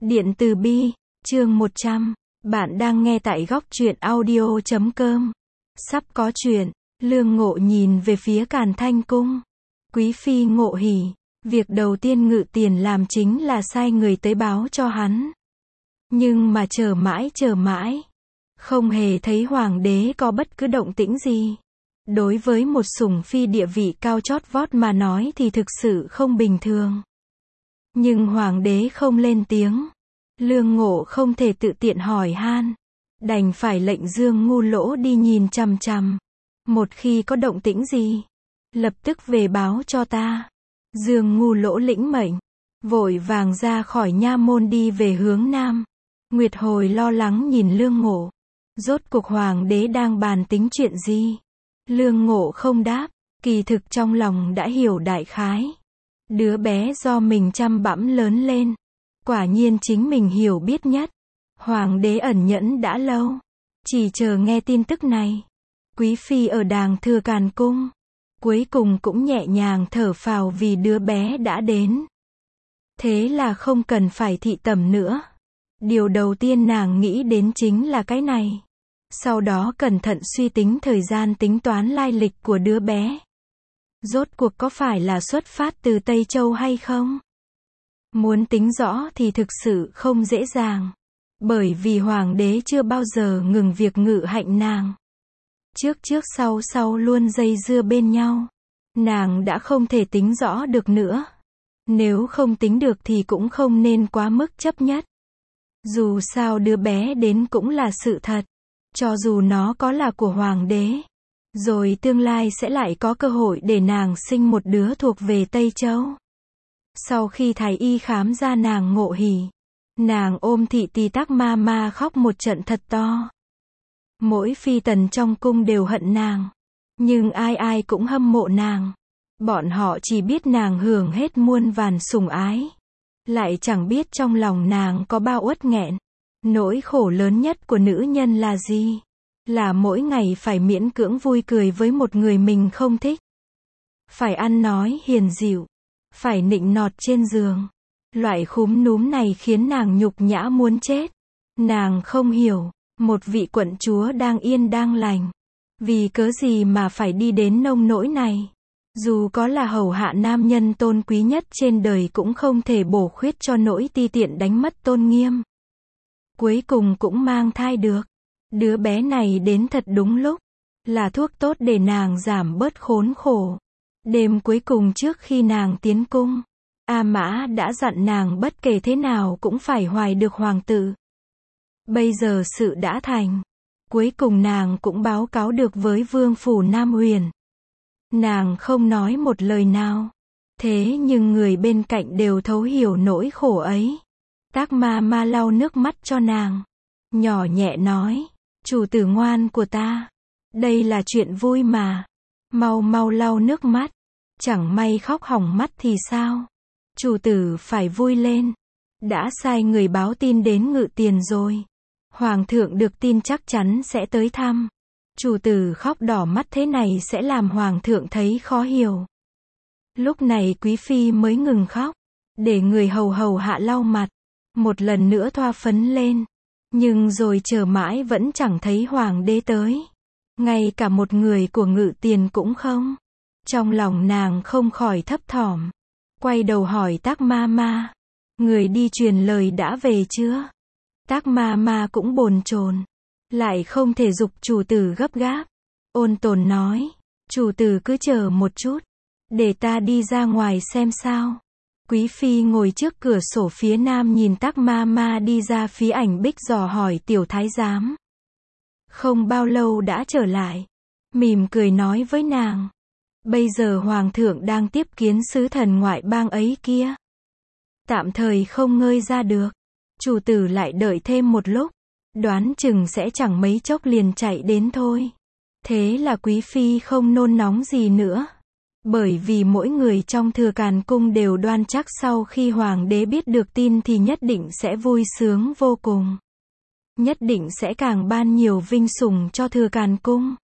Điện từ bi, chương 100. Bạn đang nghe tại góc truyện audio.com. Sắp có chuyện, Lương Ngộ nhìn về phía Càn Thanh Cung. Quý phi Ngộ Hỉ, việc đầu tiên Ngự Tiền làm chính là sai người tới báo cho hắn. Nhưng mà chờ mãi, không hề thấy hoàng đế có bất cứ động tĩnh gì. Đối với một sủng phi địa vị cao chót vót mà nói thì thực sự không bình thường. Nhưng hoàng đế không lên tiếng. Lương Ngộ không thể tự tiện hỏi han, đành phải lệnh Dương Ngu Lỗ đi nhìn chằm chằm. Một khi có động tĩnh gì, lập tức về báo cho ta. Dương Ngu Lỗ lĩnh mệnh, vội vàng ra khỏi nha môn đi về hướng nam. Nguyệt Hồi lo lắng nhìn Lương Ngộ. Rốt cuộc hoàng đế đang bàn tính chuyện gì? Lương Ngộ không đáp, kỳ thực trong lòng đã hiểu đại khái. Đứa bé do mình chăm bẵm lớn lên, quả nhiên chính mình hiểu biết nhất. Hoàng đế ẩn nhẫn đã lâu, chỉ chờ nghe tin tức này. Quý phi ở đàng Thừa Càn Cung, cuối cùng cũng nhẹ nhàng thở phào vì đứa bé đã đến. Thế là không cần phải thị tẩm nữa. Điều đầu tiên nàng nghĩ đến chính là cái này. Sau đó cẩn thận suy tính thời gian, tính toán lai lịch của đứa bé. Rốt cuộc có phải là xuất phát từ Tây Châu hay không? Muốn tính rõ thì thực sự không dễ dàng. Bởi vì hoàng đế chưa bao giờ ngừng việc ngự hạnh nàng. Trước sau luôn dây dưa bên nhau. Nàng đã không thể tính rõ được nữa. Nếu không tính được thì cũng không nên quá mức chấp nhất. Dù sao đứa bé đến cũng là sự thật. Cho dù nó có là của hoàng đế, rồi tương lai sẽ lại có cơ hội để nàng sinh một đứa thuộc về Tây Châu. Sau khi thái y khám ra nàng Ngộ Hỉ, nàng ôm thị tỳ Tắc Ma Ma khóc một trận thật to. Mỗi phi tần trong cung đều hận nàng, nhưng ai cũng hâm mộ nàng. Bọn họ chỉ biết nàng hưởng hết muôn vàn sủng ái, lại chẳng biết trong lòng nàng có bao uất nghẹn. Nỗi khổ lớn nhất của nữ nhân là gì? Là mỗi ngày phải miễn cưỡng vui cười với một người mình không thích. Phải ăn nói hiền dịu, phải nịnh nọt trên giường. Loại khúm núm này khiến nàng nhục nhã muốn chết. Nàng không hiểu, một vị quận chúa đang yên đang lành, vì cớ gì mà phải đi đến nông nỗi này. Dù có là hầu hạ nam nhân tôn quý nhất trên đời cũng không thể bổ khuyết cho nỗi ti tiện đánh mất tôn nghiêm. Cuối cùng cũng mang thai được. Đứa bé này đến thật đúng lúc, là thuốc tốt để nàng giảm bớt khốn khổ. Đêm cuối cùng trước khi nàng tiến cung, A Mã đã dặn nàng bất kể thế nào cũng phải hoài được hoàng tử. Bây giờ sự đã thành, cuối cùng nàng cũng báo cáo được với vương phủ Nam Huyền. Nàng không nói một lời nào, thế nhưng người bên cạnh đều thấu hiểu nỗi khổ ấy. Tắc Ma Ma lau nước mắt cho nàng, nhỏ nhẹ nói, chủ tử ngoan của ta, đây là chuyện vui mà, mau lau nước mắt, chẳng may khóc hỏng mắt thì sao? Chủ tử phải vui lên, đã sai người báo tin đến Ngự Tiền rồi, hoàng thượng được tin chắc chắn sẽ tới thăm. Chủ tử khóc đỏ mắt thế này sẽ làm hoàng thượng thấy khó hiểu. Lúc này quý phi mới ngừng khóc, để người hầu hạ lau mặt, một lần nữa thoa phấn lên. Nhưng rồi chờ mãi vẫn chẳng thấy hoàng đế tới. Ngay cả một người của Ngự Tiền cũng không. Trong lòng nàng không khỏi thấp thỏm. Quay đầu hỏi Tắc Ma Ma, người đi truyền lời đã về chưa? Tắc Ma Ma cũng bồn chồn, lại không thể giục chủ tử gấp gáp. Ôn tồn nói, chủ tử cứ chờ một chút, để ta đi ra ngoài xem sao. Quý phi ngồi trước cửa sổ phía nam nhìn Tắc Ma Ma đi ra phía ảnh bích dò hỏi tiểu thái giám. Không bao lâu đã trở lại, mỉm cười nói với nàng, bây giờ hoàng thượng đang tiếp kiến sứ thần ngoại bang ấy kia, tạm thời không ngơi ra được. Chủ tử lại đợi thêm một lúc, đoán chừng sẽ chẳng mấy chốc liền chạy đến thôi. Thế là quý phi không nôn nóng gì nữa. Bởi vì mỗi người trong Thừa Càn Cung đều đoan chắc sau khi hoàng đế biết được tin thì nhất định sẽ vui sướng vô cùng. Nhất định sẽ càng ban nhiều vinh sủng cho Thừa Càn Cung.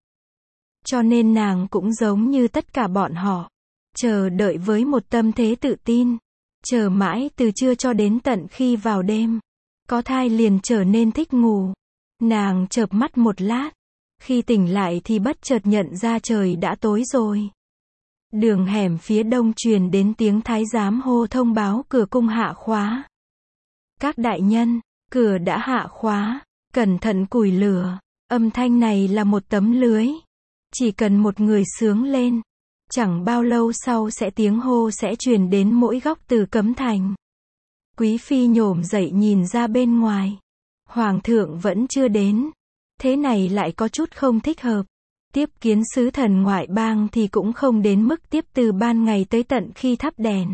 Cho nên nàng cũng giống như tất cả bọn họ, chờ đợi với một tâm thế tự tin. Chờ mãi từ trưa cho đến tận khi vào đêm. có thai liền trở nên thích ngủ. Nàng chợp mắt một lát, khi tỉnh lại thì bất chợt nhận ra trời đã tối rồi. Đường hẻm phía đông truyền đến tiếng thái giám hô thông báo cửa cung hạ khóa. Các đại nhân, cửa đã hạ khóa, cẩn thận củi lửa. Âm thanh này là một tấm lưới. Chỉ cần một người xướng lên, chẳng bao lâu sau tiếng hô sẽ truyền đến mỗi góc từ cấm thành. Quý phi nhổm dậy nhìn ra bên ngoài. Hoàng thượng vẫn chưa đến. Thế này lại có chút không thích hợp. Tiếp kiến sứ thần ngoại bang thì cũng không đến mức tiếp từ ban ngày tới tận khi thắp đèn.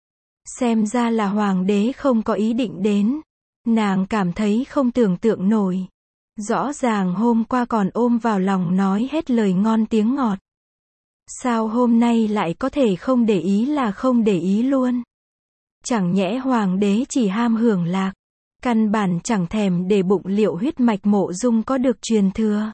Xem ra là hoàng đế không có ý định đến. Nàng cảm thấy không tưởng tượng nổi. Rõ ràng hôm qua còn ôm vào lòng nói hết lời ngon tiếng ngọt. Sao hôm nay lại có thể không để ý là không để ý luôn? Chẳng nhẽ hoàng đế chỉ ham hưởng lạc, căn bản chẳng thèm để bụng liệu huyết mạch Mộ Dung có được truyền thừa.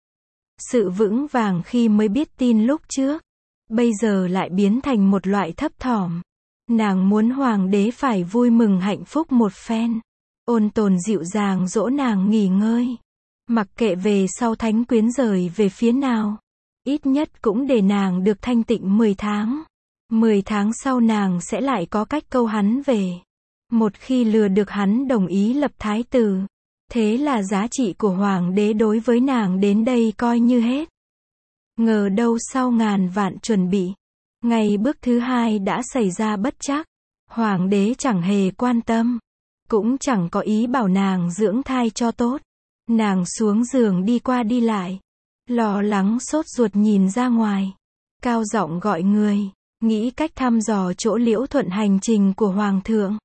Sự vững vàng khi mới biết tin lúc trước, bây giờ lại biến thành một loại thấp thỏm. Nàng muốn hoàng đế phải vui mừng hạnh phúc một phen, ôn tồn dịu dàng dỗ nàng nghỉ ngơi. Mặc kệ về sau thánh quyến rời về phía nào, ít nhất cũng để nàng được thanh tịnh 10 tháng. 10 tháng sau nàng sẽ lại có cách câu hắn về. Một khi lừa được hắn đồng ý lập thái tử, thế là giá trị của hoàng đế đối với nàng đến đây coi như hết. Ngờ đâu sau ngàn vạn chuẩn bị, ngày bước thứ 2 đã xảy ra bất trắc. Hoàng đế chẳng hề quan tâm, cũng chẳng có ý bảo nàng dưỡng thai cho tốt. Nàng xuống giường đi qua đi lại, lo lắng sốt ruột nhìn ra ngoài, cao giọng gọi người, nghĩ cách thăm dò chỗ Liễu Thuận hành trình của hoàng thượng.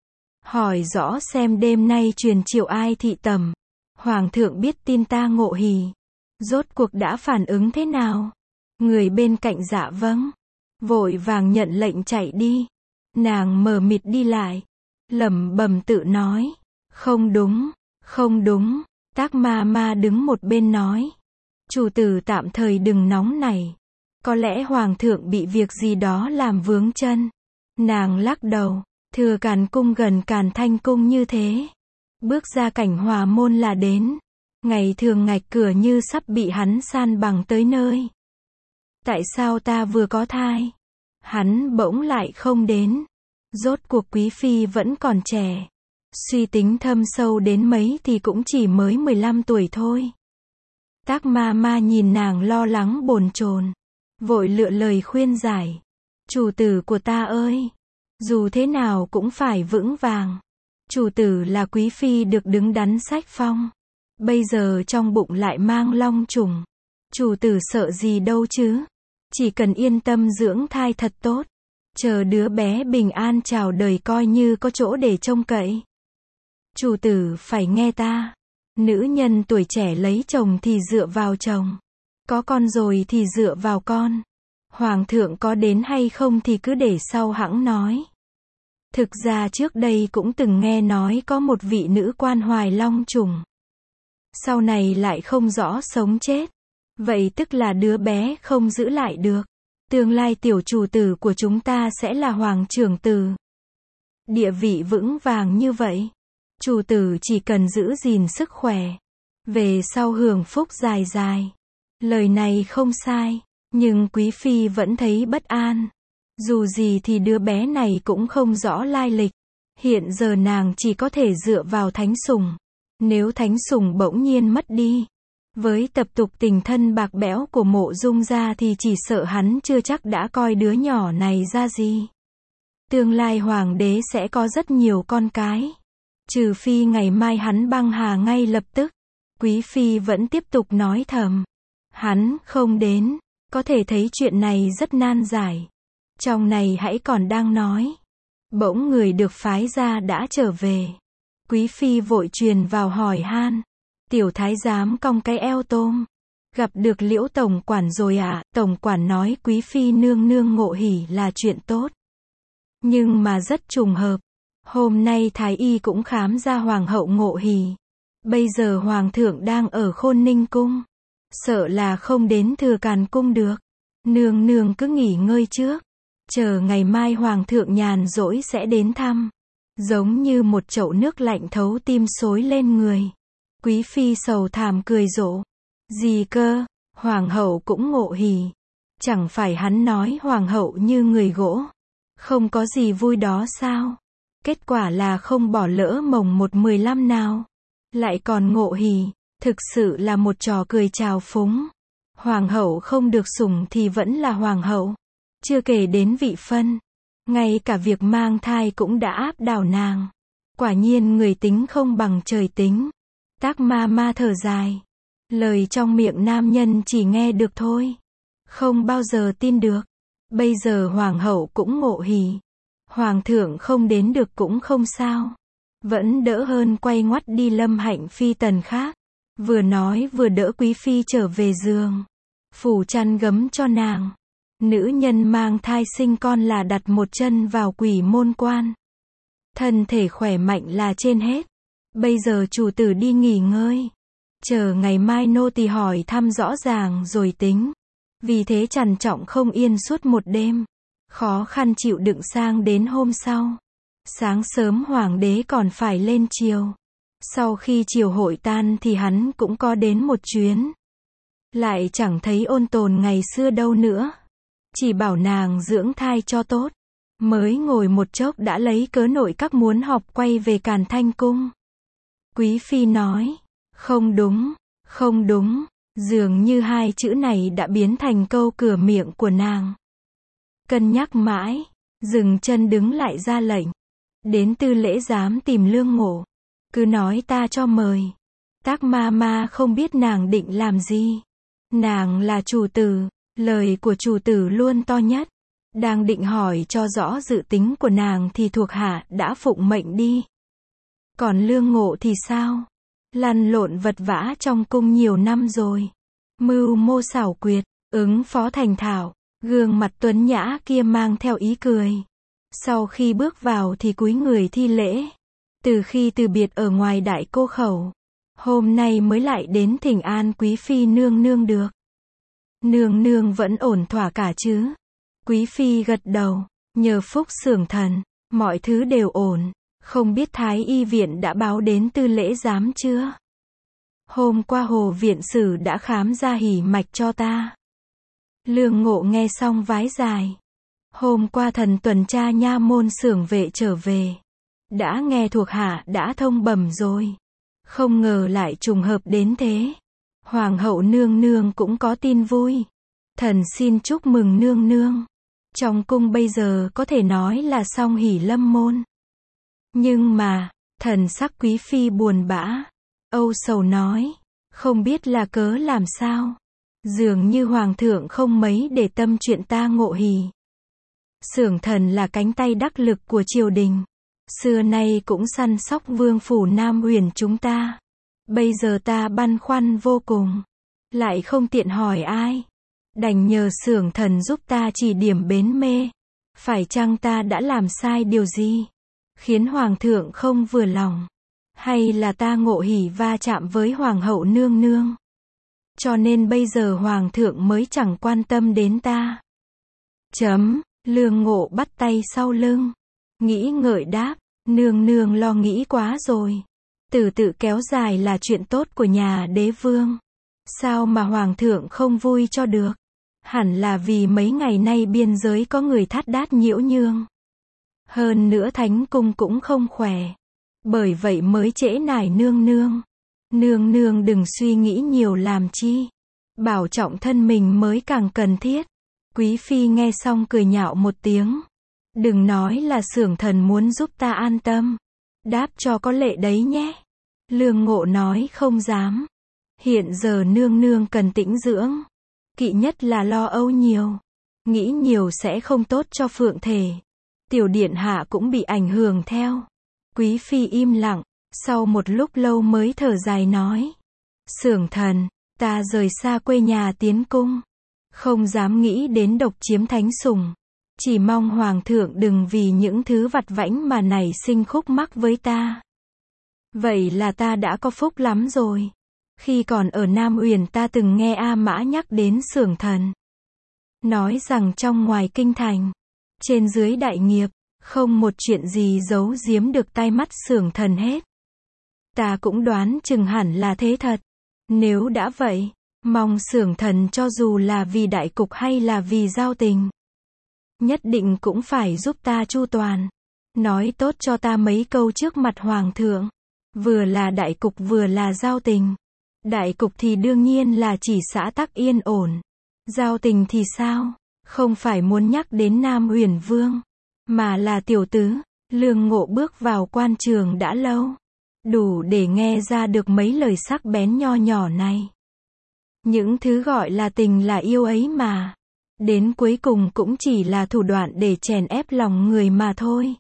Hỏi rõ xem đêm nay truyền triệu ai thị tầm. Hoàng thượng biết tin ta Ngộ Hỉ, rốt cuộc đã phản ứng thế nào? Người bên cạnh dạ vâng, vội vàng nhận lệnh chạy đi. Nàng mờ mịt đi lại, lẩm bẩm tự nói, không đúng, không đúng. Tác ma ma đứng một bên nói, chủ tử tạm thời đừng nóng nảy, có lẽ hoàng thượng bị việc gì đó làm vướng chân. Nàng lắc đầu, Thừa Càn cung gần Càn Thanh cung như thế, bước ra cảnh Hòa môn là đến. Ngày thường ngạch cửa như sắp bị hắn san bằng tới nơi. Tại sao ta vừa có thai, hắn bỗng lại không đến? Rốt cuộc quý phi vẫn còn trẻ, suy tính thâm sâu đến mấy thì cũng chỉ mới 15 tuổi thôi. Tác ma ma nhìn nàng lo lắng bồn chồn, vội lựa lời khuyên giải. Chủ tử của ta ơi, dù thế nào cũng phải vững vàng. Chủ tử là quý phi được đứng đắn sách phong, bây giờ trong bụng lại mang long trùng. Chủ tử sợ gì đâu chứ, chỉ cần yên tâm dưỡng thai thật tốt, chờ đứa bé bình an chào đời coi như có chỗ để trông cậy. Chủ tử phải nghe ta, nữ nhân tuổi trẻ lấy chồng thì dựa vào chồng, có con rồi thì dựa vào con. Hoàng thượng có đến hay không thì cứ để sau hẵng nói. Thực ra trước đây cũng từng nghe nói có một vị nữ quan hoài long trùng, sau này lại không rõ sống chết. Vậy tức là đứa bé không giữ lại được. Tương lai tiểu chủ tử của chúng ta sẽ là hoàng trưởng tử. Địa vị vững vàng như vậy, chủ tử chỉ cần giữ gìn sức khỏe, về sau hưởng phúc dài dài. Lời này không sai, nhưng quý phi vẫn thấy bất an. Dù gì thì đứa bé này cũng không rõ lai lịch. Hiện giờ nàng chỉ có thể dựa vào thánh sủng. Nếu thánh sủng bỗng nhiên mất đi, với tập tục tình thân bạc bẽo của Mộ Dung gia thì chỉ sợ hắn chưa chắc đã coi đứa nhỏ này ra gì. Tương lai hoàng đế sẽ có rất nhiều con cái. Trừ phi ngày mai hắn băng hà ngay lập tức. Quý phi vẫn tiếp tục nói thầm. Hắn không đến, có thể thấy chuyện này rất nan giải. Trong này hãy còn đang nói, bỗng người được phái ra đã trở về. Quý phi vội truyền vào hỏi han. Tiểu thái giám cong cái eo tôm, gặp được Liễu tổng quản rồi ạ. Tổng quản nói quý phi nương nương Ngộ Hỉ là chuyện tốt, nhưng mà rất trùng hợp, hôm nay thái y cũng khám ra hoàng hậu Ngộ Hỉ. Bây giờ hoàng thượng đang ở Khôn Ninh cung, sợ là không đến Thừa Càn cung được. Nương nương cứ nghỉ ngơi trước, chờ ngày mai hoàng thượng nhàn rỗi sẽ đến thăm. giống như một chậu nước lạnh thấu tim xối lên người. Quý phi sầu thảm cười rộ. Gì cơ, hoàng hậu cũng ngộ hỉ. Chẳng phải hắn nói hoàng hậu như người gỗ. Không có gì vui đó sao? Kết quả là không bỏ lỡ mồng 1/15 nào. Lại còn ngộ hỉ, thực sự là một trò cười trào phúng. Hoàng hậu không được sủng thì vẫn là hoàng hậu. Chưa kể đến vị phân. Ngay cả việc mang thai cũng đã áp đảo nàng. Quả nhiên người tính không bằng trời tính. Tác ma ma thở dài. Lời trong miệng nam nhân chỉ nghe được thôi. Không bao giờ tin được. Bây giờ hoàng hậu cũng ngộ hỉ. Hoàng thượng không đến được cũng không sao. Vẫn đỡ hơn quay ngoắt đi Lâm Hạnh phi tần khác. Vừa nói vừa đỡ quý phi trở về giường. Phủ chăn gấm cho nàng. Nữ nhân mang thai sinh con là đặt một chân vào quỷ môn quan. Thân thể khỏe mạnh là trên hết. Bây giờ chủ tử đi nghỉ ngơi. Chờ ngày mai nô tỳ hỏi thăm rõ ràng rồi tính. Vì thế trằn trọc không yên suốt một đêm. Khó khăn chịu đựng sang đến hôm sau. Sáng sớm hoàng đế còn phải lên triều. Sau khi triều hội tan thì hắn cũng có đến một chuyến. Lại chẳng thấy ôn tồn ngày xưa đâu nữa. Chỉ bảo nàng dưỡng thai cho tốt. Mới ngồi một chốc đã lấy cớ nội các muốn họp quay về Càn Thanh Cung. Quý phi nói, không đúng, không đúng, dường như hai chữ này đã biến thành câu cửa miệng của nàng. Cân nhắc mãi, dừng chân đứng lại ra lệnh. Đến tư lễ giám tìm Lương Ngộ. Cứ nói ta cho mời. Tác ma ma không biết nàng định làm gì. Nàng là chủ tử, lời của chủ tử luôn to nhất. Đang định hỏi cho rõ dự tính của nàng thì thuộc hạ đã phụng mệnh đi. Còn Lương Ngộ thì sao? Lăn lộn vật vã trong cung nhiều năm rồi. Mưu mô xảo quyệt, ứng phó thành thạo. Gương mặt tuấn nhã kia mang theo ý cười. Sau khi bước vào thì cúi người thi lễ. Từ khi từ biệt ở ngoài đại cô khẩu. Hôm nay mới lại đến thỉnh an quý phi nương nương được. Nương nương vẫn ổn thỏa cả chứ? Quý phi gật đầu. Nhờ phúc xưởng thần, mọi thứ đều ổn. Không biết Thái y viện đã báo đến tư lễ giám chưa? Hôm qua Hồ viện sử đã khám ra hỉ mạch cho ta. Lương Ngộ nghe xong vái dài. Hôm qua thần tuần tra nha môn xưởng vệ trở về. Đã nghe thuộc hạ đã thông bẩm rồi. Không ngờ lại trùng hợp đến thế. Hoàng hậu nương nương cũng có tin vui. Thần xin chúc mừng nương nương. Trong cung bây giờ có thể nói là song hỷ lâm môn. Nhưng mà, thần sắc quý phi buồn bã. Âu sầu nói. Không biết là cớ làm sao. Dường như hoàng thượng không mấy để tâm chuyện ta ngộ hỉ. Xưởng thần là cánh tay đắc lực của triều đình. Xưa nay cũng săn sóc vương phủ Nam Huyền chúng ta. Bây giờ ta băn khoăn vô cùng. Lại không tiện hỏi ai. Đành nhờ xưởng thần giúp ta chỉ điểm bến mê. Phải chăng ta đã làm sai điều gì? Khiến hoàng thượng không vừa lòng. Hay là ta ngộ hỉ va chạm với hoàng hậu nương nương? Cho nên bây giờ hoàng thượng mới chẳng quan tâm đến ta. Lương Ngộ bắt tay sau lưng. Nghĩ ngợi đáp. Nương nương lo nghĩ quá rồi. Từ tự kéo dài là chuyện tốt của nhà đế vương. Sao mà hoàng thượng không vui cho được? Hẳn là vì mấy ngày nay biên giới có người thát đát nhiễu nhương. Hơn nữa thánh cung cũng không khỏe. Bởi vậy mới trễ nải nương nương. Nương nương đừng suy nghĩ nhiều làm chi. Bảo trọng thân mình mới càng cần thiết. Quý phi nghe xong cười nhạo một tiếng. Đừng nói là xưởng thần muốn giúp ta an tâm. Đáp cho có lệ đấy nhé. Lương Ngộ nói không dám. Hiện giờ nương nương cần tĩnh dưỡng. Kỵ nhất là lo âu nhiều. Nghĩ nhiều sẽ không tốt cho phượng thể. Tiểu điện hạ cũng bị ảnh hưởng theo. Quý phi im lặng. Sau một lúc lâu mới thở dài nói. Xưởng thần, ta rời xa quê nhà tiến cung. Không dám nghĩ đến độc chiếm thánh sủng. Chỉ mong hoàng thượng đừng vì những thứ vặt vãnh mà nảy sinh khúc mắc với ta. Vậy là ta đã có phúc lắm rồi. Khi còn ở Nam Uyển ta từng nghe A Mã nhắc đến xưởng thần. Nói rằng trong ngoài kinh thành, trên dưới đại nghiệp, Không một chuyện gì giấu giếm được tai mắt Xưởng Thần hết. Ta cũng đoán chừng hẳn là thế thật. Nếu đã vậy, mong Xưởng Thần cho dù là vì đại cục hay là vì giao tình, nhất định cũng phải giúp ta chu toàn. Nói tốt cho ta mấy câu trước mặt Hoàng thượng. Vừa là đại cục vừa là giao tình. Đại cục thì đương nhiên là chỉ xã tắc yên ổn. Giao tình thì sao? Không phải muốn nhắc đến Nam Huyền Vương, mà là tiểu tứ. Lương Ngộ bước vào quan trường đã lâu, đủ để nghe ra được mấy lời sắc bén nho nhỏ này. Những thứ gọi là tình là yêu ấy mà, đến cuối cùng cũng chỉ là thủ đoạn để chèn ép lòng người mà thôi.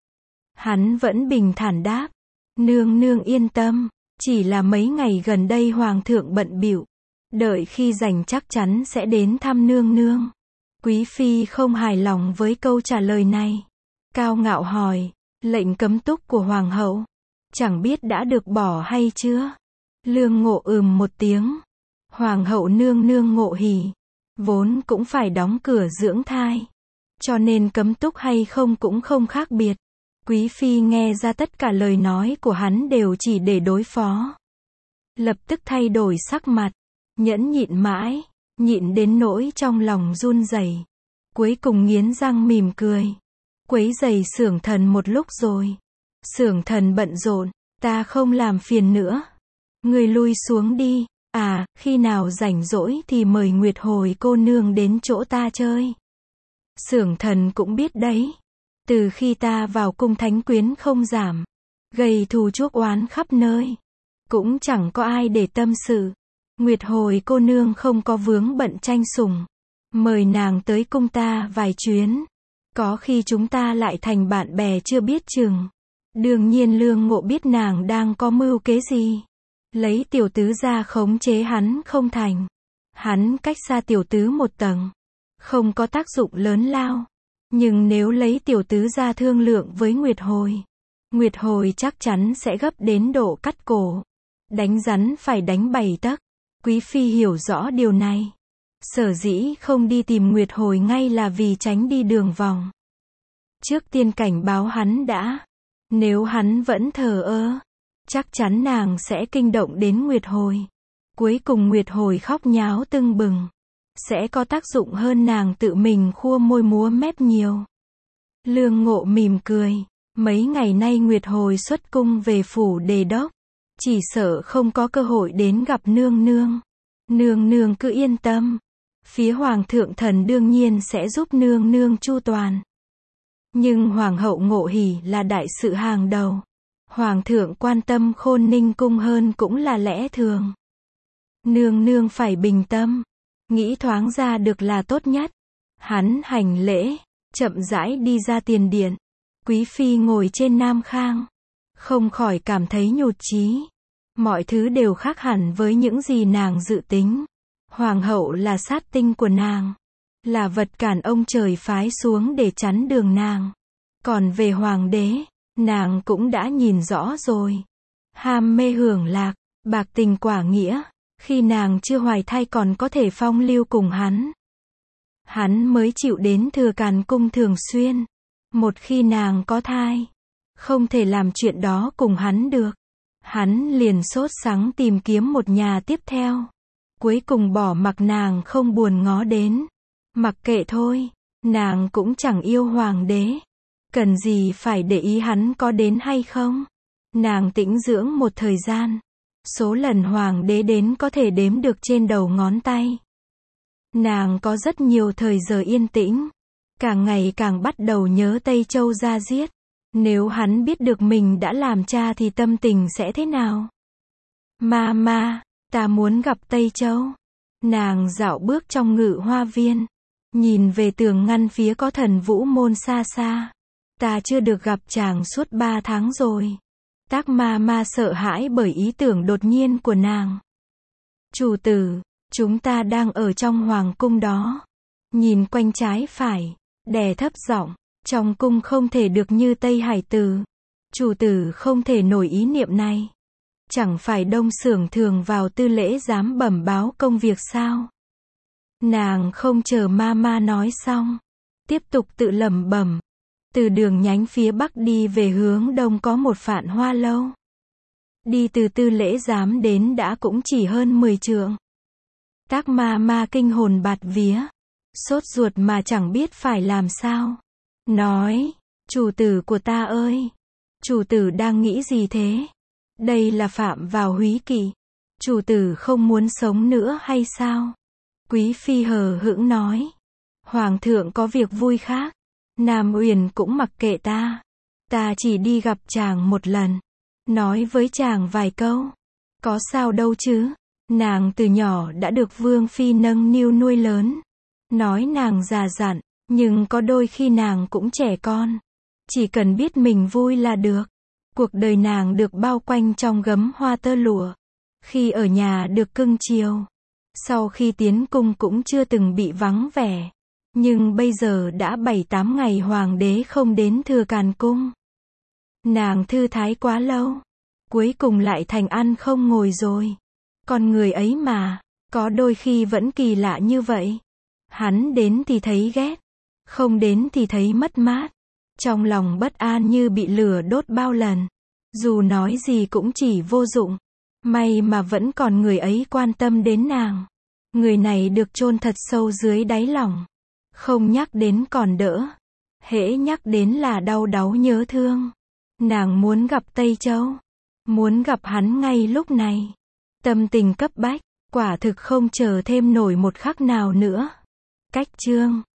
Hắn vẫn bình thản đáp, nương nương yên tâm, chỉ là mấy ngày gần đây Hoàng thượng bận bịu, đợi khi rảnh chắc chắn sẽ đến thăm nương nương. Quý phi không hài lòng với câu trả lời này, cao ngạo hỏi, lệnh cấm túc của Hoàng hậu, chẳng biết đã được bỏ hay chưa? Lương Ngộ một tiếng. Hoàng hậu nương nương Ngộ Hỉ, vốn cũng phải đóng cửa dưỡng thai, cho nên cấm túc hay không cũng không khác biệt. Quý phi nghe ra tất cả lời nói của hắn đều chỉ để đối phó. Lập tức thay đổi sắc mặt, nhẫn nhịn mãi, nhịn đến nỗi trong lòng run rẩy. Cuối cùng nghiến răng mỉm cười. Quấy rầy Xưởng Thần một lúc rồi. Xưởng Thần bận rộn, ta không làm phiền nữa. Người lui xuống đi. À, khi nào rảnh rỗi thì mời Nguyệt Hồi cô nương đến chỗ ta chơi. Xưởng Thần cũng biết đấy. Từ khi ta vào cung thánh quyến không giảm, gây thù chuốc oán khắp nơi, cũng chẳng có ai để tâm sự. Nguyệt Hồi cô nương không có vướng bận tranh sủng, mời nàng tới cung ta vài chuyến, có khi chúng ta lại thành bạn bè chưa biết chừng. Đương nhiên Lương Ngộ biết nàng đang có mưu kế gì. Lấy tiểu tứ ra khống chế hắn không thành. Hắn cách xa tiểu tứ một tầng, không có tác dụng lớn lao. Nhưng nếu lấy tiểu tứ ra thương lượng với Nguyệt Hồi chắc chắn sẽ gấp đến độ cắt cổ. Đánh rắn phải đánh 7 tấc. Quý phi hiểu rõ điều này. Sở dĩ không đi tìm Nguyệt Hồi ngay là vì tránh đi đường vòng. Trước tiên cảnh báo hắn đã. Nếu hắn vẫn thờ ơ, chắc chắn nàng sẽ kinh động đến Nguyệt Hồi. Cuối cùng Nguyệt Hồi khóc nháo tưng bừng. Sẽ có tác dụng hơn nàng tự mình khua môi múa mép nhiều. Lương Ngộ mỉm cười. Mấy ngày nay Nguyệt Hồi xuất cung về phủ đề đốc. Chỉ sợ không có cơ hội đến gặp nương nương. Nương nương cứ yên tâm. Phía Hoàng thượng thần đương nhiên sẽ giúp nương nương chu toàn. Nhưng Hoàng hậu Ngộ Hỉ là đại sự hàng đầu. Hoàng thượng quan tâm Khôn Ninh cung hơn cũng là lẽ thường. Nương nương phải bình tâm. Nghĩ thoáng ra được là tốt nhất. Hắn hành lễ, chậm rãi đi ra tiền điện. Quý phi ngồi trên nam khang, không khỏi cảm thấy nhụt chí. Mọi thứ đều khác hẳn với những gì nàng dự tính. Hoàng hậu là sát tinh của nàng, là vật cản ông trời phái xuống để chắn đường nàng. Còn về hoàng đế, nàng cũng đã nhìn rõ rồi. Ham mê hưởng lạc, bạc tình quả nghĩa. Khi nàng chưa hoài thai còn có thể phong lưu cùng hắn. Hắn mới chịu đến Thừa Càn cung thường xuyên. Một khi nàng có thai, không thể làm chuyện đó cùng hắn được. Hắn liền sốt sắng tìm kiếm một nhà tiếp theo. Cuối cùng bỏ mặc nàng không buồn ngó đến. Mặc kệ thôi, nàng cũng chẳng yêu hoàng đế. Cần gì phải để ý hắn có đến hay không. Nàng tĩnh dưỡng một thời gian. Số lần hoàng đế đến có thể đếm được trên đầu ngón tay. Nàng có rất nhiều thời giờ yên tĩnh. Càng ngày càng bắt đầu nhớ Tây Châu ra giết. Nếu hắn biết được mình đã làm cha thì tâm tình sẽ thế nào? Ma, ta muốn gặp Tây Châu. Nàng dạo bước trong Ngự Hoa Viên. Nhìn về tường ngăn phía có Thần Vũ Môn xa xa. Ta chưa được gặp chàng suốt 3 tháng rồi. Tác ma sợ hãi bởi ý tưởng đột nhiên của nàng. Chủ tử, chúng ta đang ở trong hoàng cung đó. Nhìn quanh trái phải, đè thấp giọng, trong cung không thể được như Tây Hải Tử. Chủ tử không thể nổi ý niệm này. Chẳng phải Đông Xưởng thường vào tư lễ dám bẩm báo công việc sao? Nàng không chờ ma nói xong, tiếp tục tự lẩm bẩm. Từ đường nhánh phía bắc đi về hướng đông có một Phạn Hoa lâu. Đi từ Tư Lễ Giám đến đã cũng chỉ hơn 10 trượng. Tác ma ma kinh hồn bạt vía. Sốt ruột mà chẳng biết phải làm sao. Nói, chủ tử của ta ơi! Chủ tử đang nghĩ gì thế? Đây là phạm vào húy kỵ. Chủ tử không muốn sống nữa hay sao? Quý phi hờ hững nói. Hoàng thượng có việc vui khác. Nam Uyển cũng mặc kệ ta. Ta chỉ đi gặp chàng một lần. Nói với chàng vài câu. Có sao đâu chứ? Nàng từ nhỏ đã được Vương phi nâng niu nuôi lớn. Nói nàng già dặn, nhưng có đôi khi nàng cũng trẻ con. Chỉ cần biết mình vui là được. Cuộc đời nàng được bao quanh trong gấm hoa tơ lụa. Khi ở nhà được cưng chiều. Sau khi tiến cung cũng chưa từng bị vắng vẻ. Nhưng bây giờ đã 7-8 ngày hoàng đế không đến Thừa Càn cung. Nàng thư thái quá lâu. Cuối cùng lại thành ăn không ngồi rồi. Con người ấy mà, có đôi khi vẫn kỳ lạ như vậy. Hắn đến thì thấy ghét. Không đến thì thấy mất mát. Trong lòng bất an như bị lửa đốt bao lần. Dù nói gì cũng chỉ vô dụng. May mà vẫn còn người ấy quan tâm đến nàng. Người này được chôn thật sâu dưới đáy lòng. Không nhắc đến còn đỡ. Hễ nhắc đến là đau đáu nhớ thương. Nàng muốn gặp Tây Châu. Muốn gặp hắn ngay lúc này. Tâm tình cấp bách. Quả thực không chờ thêm nổi một khắc nào nữa. Cách chương